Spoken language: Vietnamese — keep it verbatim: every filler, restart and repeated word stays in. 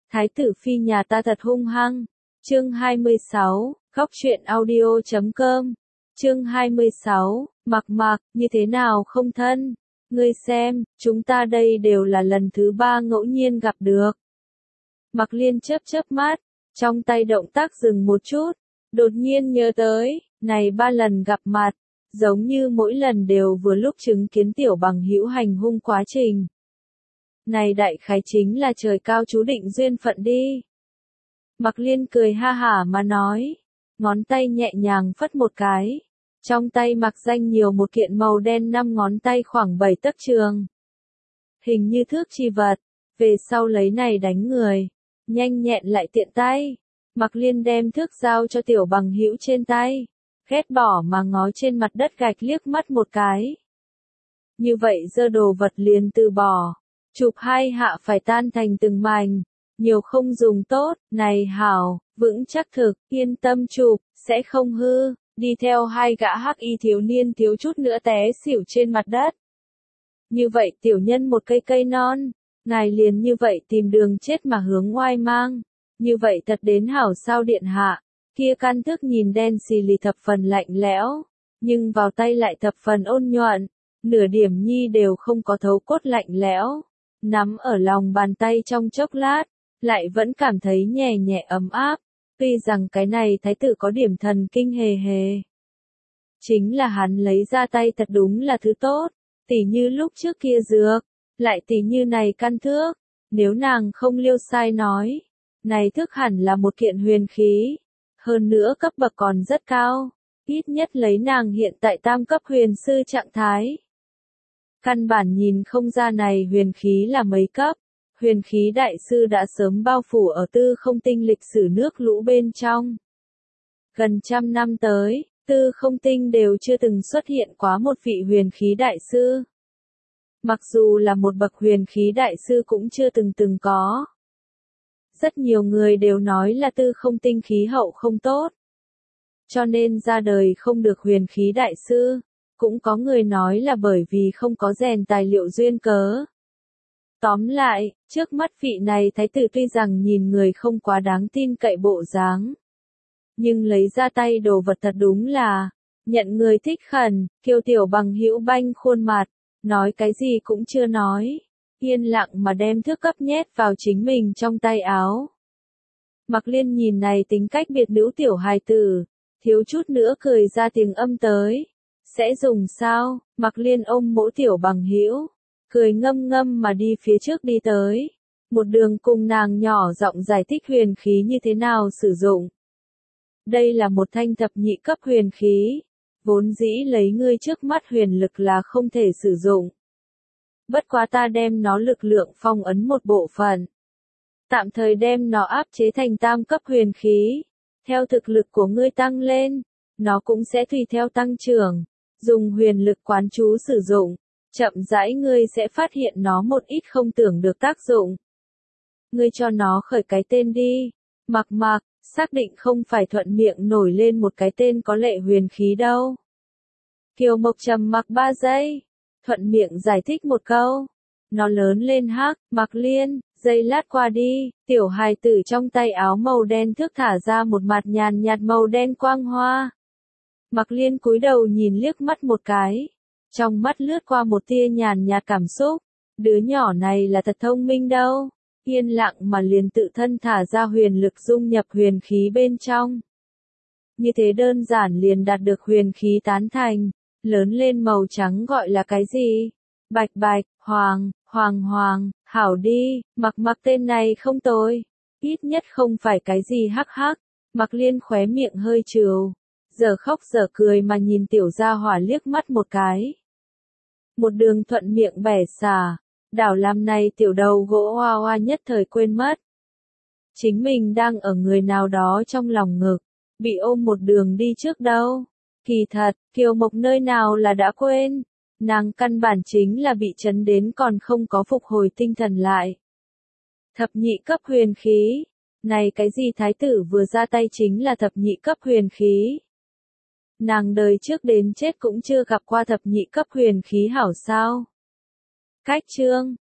Thái tử phi nhà ta thật hung hăng. Chương hai mươi sáu, góc truyện audio chấm com. Chương hai mươi sáu, Mặc Mặc, như thế nào không thân? Ngươi xem, chúng ta đây đều là lần thứ ba ngẫu nhiên gặp được. Mặc Liên chớp chớp mắt, trong tay động tác dừng một chút, đột nhiên nhớ tới, này ba lần gặp mặt, giống như mỗi lần đều vừa lúc chứng kiến tiểu bằng hữu hành hung quá trình. Này đại khái chính là trời cao chú định duyên phận đi. Mặc Liên cười ha hả mà nói, ngón tay nhẹ nhàng phất một cái. Trong tay Mặc Danh nhiều một kiện màu đen năm ngón tay khoảng bảy tấc trường. Hình như thước chi vật, về sau lấy này đánh người, nhanh nhẹn lại tiện tay. Mặc Liên đem thước giao cho tiểu bằng hữu trên tay, ghét bỏ mà ngó trên mặt đất gạch liếc mắt một cái. Như vậy dơ đồ vật liền từ bỏ, chụp hai hạ phải tan thành từng mảnh, nhiều không dùng tốt, này hảo, vững chắc thực, yên tâm chụp, sẽ không hư. Đi theo hai gã hắc y thiếu niên thiếu chút nữa té xỉu trên mặt đất. Như vậy tiểu nhân một cây cây non, ngài liền như vậy tìm đường chết mà hướng ngoai mang, như vậy thật đến hảo sao điện hạ, kia căn thước nhìn đen xì lì thập phần lạnh lẽo, nhưng vào tay lại thập phần ôn nhuận, nửa điểm nhi đều không có thấu cốt lạnh lẽo, nắm ở lòng bàn tay trong chốc lát, lại vẫn cảm thấy nhẹ nhẹ ấm áp. Tuy rằng cái này thái tử có điểm thần kinh hề hề. Chính là hắn lấy ra tay thật đúng là thứ tốt, tỉ như lúc trước kia dược, lại tỉ như này căn thước, nếu nàng không liêu sai nói, này thước hẳn là một kiện huyền khí, hơn nữa cấp bậc còn rất cao, ít nhất lấy nàng hiện tại tam cấp huyền sư trạng thái. Căn bản nhìn không ra này huyền khí là mấy cấp. Huyền khí đại sư đã sớm bao phủ ở tư không tinh lịch sử nước lũ bên trong. Gần trăm năm tới, tư không tinh đều chưa từng xuất hiện quá một vị huyền khí đại sư. Mặc dù là một bậc huyền khí đại sư cũng chưa từng từng có. Rất nhiều người đều nói là tư không tinh khí hậu không tốt. Cho nên ra đời không được huyền khí đại sư. Cũng có người nói là bởi vì không có rèn tài liệu duyên cớ. Tóm lại, trước mắt vị này thái tử tuy rằng nhìn người không quá đáng tin cậy bộ dáng. Nhưng lấy ra tay đồ vật thật đúng là, nhận người thích khẩn, kiêu tiểu bằng hữu banh khuôn mặt, nói cái gì cũng chưa nói, yên lặng mà đem thước cấp nhét vào chính mình trong tay áo. Mặc Liên nhìn này tính cách biệt nữ tiểu hài tử, thiếu chút nữa cười ra tiếng âm tới. Sẽ dùng sao? Mặc Liên ôm mỗi tiểu bằng hữu. Cười ngâm ngâm mà đi phía trước đi tới, một đường cùng nàng nhỏ giọng giải thích huyền khí như thế nào sử dụng. Đây là một thanh thập nhị cấp huyền khí, vốn dĩ lấy ngươi trước mắt huyền lực là không thể sử dụng. Bất quá ta đem nó lực lượng phong ấn một bộ phận, tạm thời đem nó áp chế thành tam cấp huyền khí, theo thực lực của ngươi tăng lên, nó cũng sẽ tùy theo tăng trưởng, dùng huyền lực quán chú sử dụng. Chậm rãi ngươi sẽ phát hiện nó một ít không tưởng được tác dụng. Ngươi cho nó khởi cái tên đi. Mặc Mặc, xác định không phải thuận miệng nổi lên một cái tên có lệ huyền khí đâu. Kiều Mộc trầm mặc ba giây. Thuận miệng giải thích một câu. Nó lớn lên hắc, Mặc Liên, giây lát qua đi, tiểu hài tử trong tay áo màu đen thước thả ra một mặt nhàn nhạt màu đen quang hoa. Mặc Liên cúi đầu nhìn liếc mắt một cái. Trong mắt lướt qua một tia nhàn nhạt cảm xúc, đứa nhỏ này là thật thông minh đâu, yên lặng mà liền tự thân thả ra huyền lực dung nhập huyền khí bên trong. Như thế đơn giản liền đạt được huyền khí tán thành, lớn lên màu trắng gọi là cái gì? Bạch bạch, hoàng, hoàng hoàng, hảo đi, Mặc Mặc tên này không tồi, ít nhất không phải cái gì hắc hắc, Mặc Liên khóe miệng hơi trừ. Giờ khóc giờ cười mà nhìn tiểu gia hỏa liếc mắt một cái. Một đường thuận miệng bẻ xả, đảo làm này tiểu đầu gỗ hoa hoa nhất thời quên mất. Chính mình đang ở người nào đó trong lòng ngực, bị ôm một đường đi trước đâu. Kỳ thật, Kiều Mộc nơi nào là đã quên, nàng căn bản chính là bị chấn đến còn không có phục hồi tinh thần lại. Thập nhị cấp huyền khí, này cái gì thái tử vừa ra tay chính là thập nhị cấp huyền khí. Nàng đời trước đến chết cũng chưa gặp qua thập nhị cấp huyền khí hảo sao. Cách chương,